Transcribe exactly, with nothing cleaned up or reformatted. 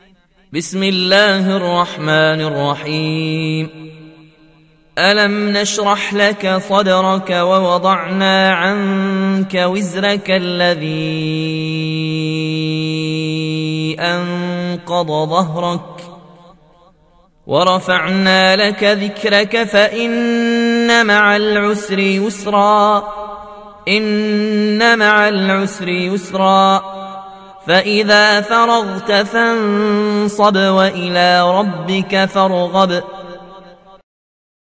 بسم الله الرحمن الرحيم. ألم نشرح لك صدرك ووضعنا عنك وزرك الذي أنقض ظهرك ورفعنا لك ذكرك فإن مع العسر يسرا إن مع العسر يسرا فإذا فرغت فانصب وإلى ربك فارغب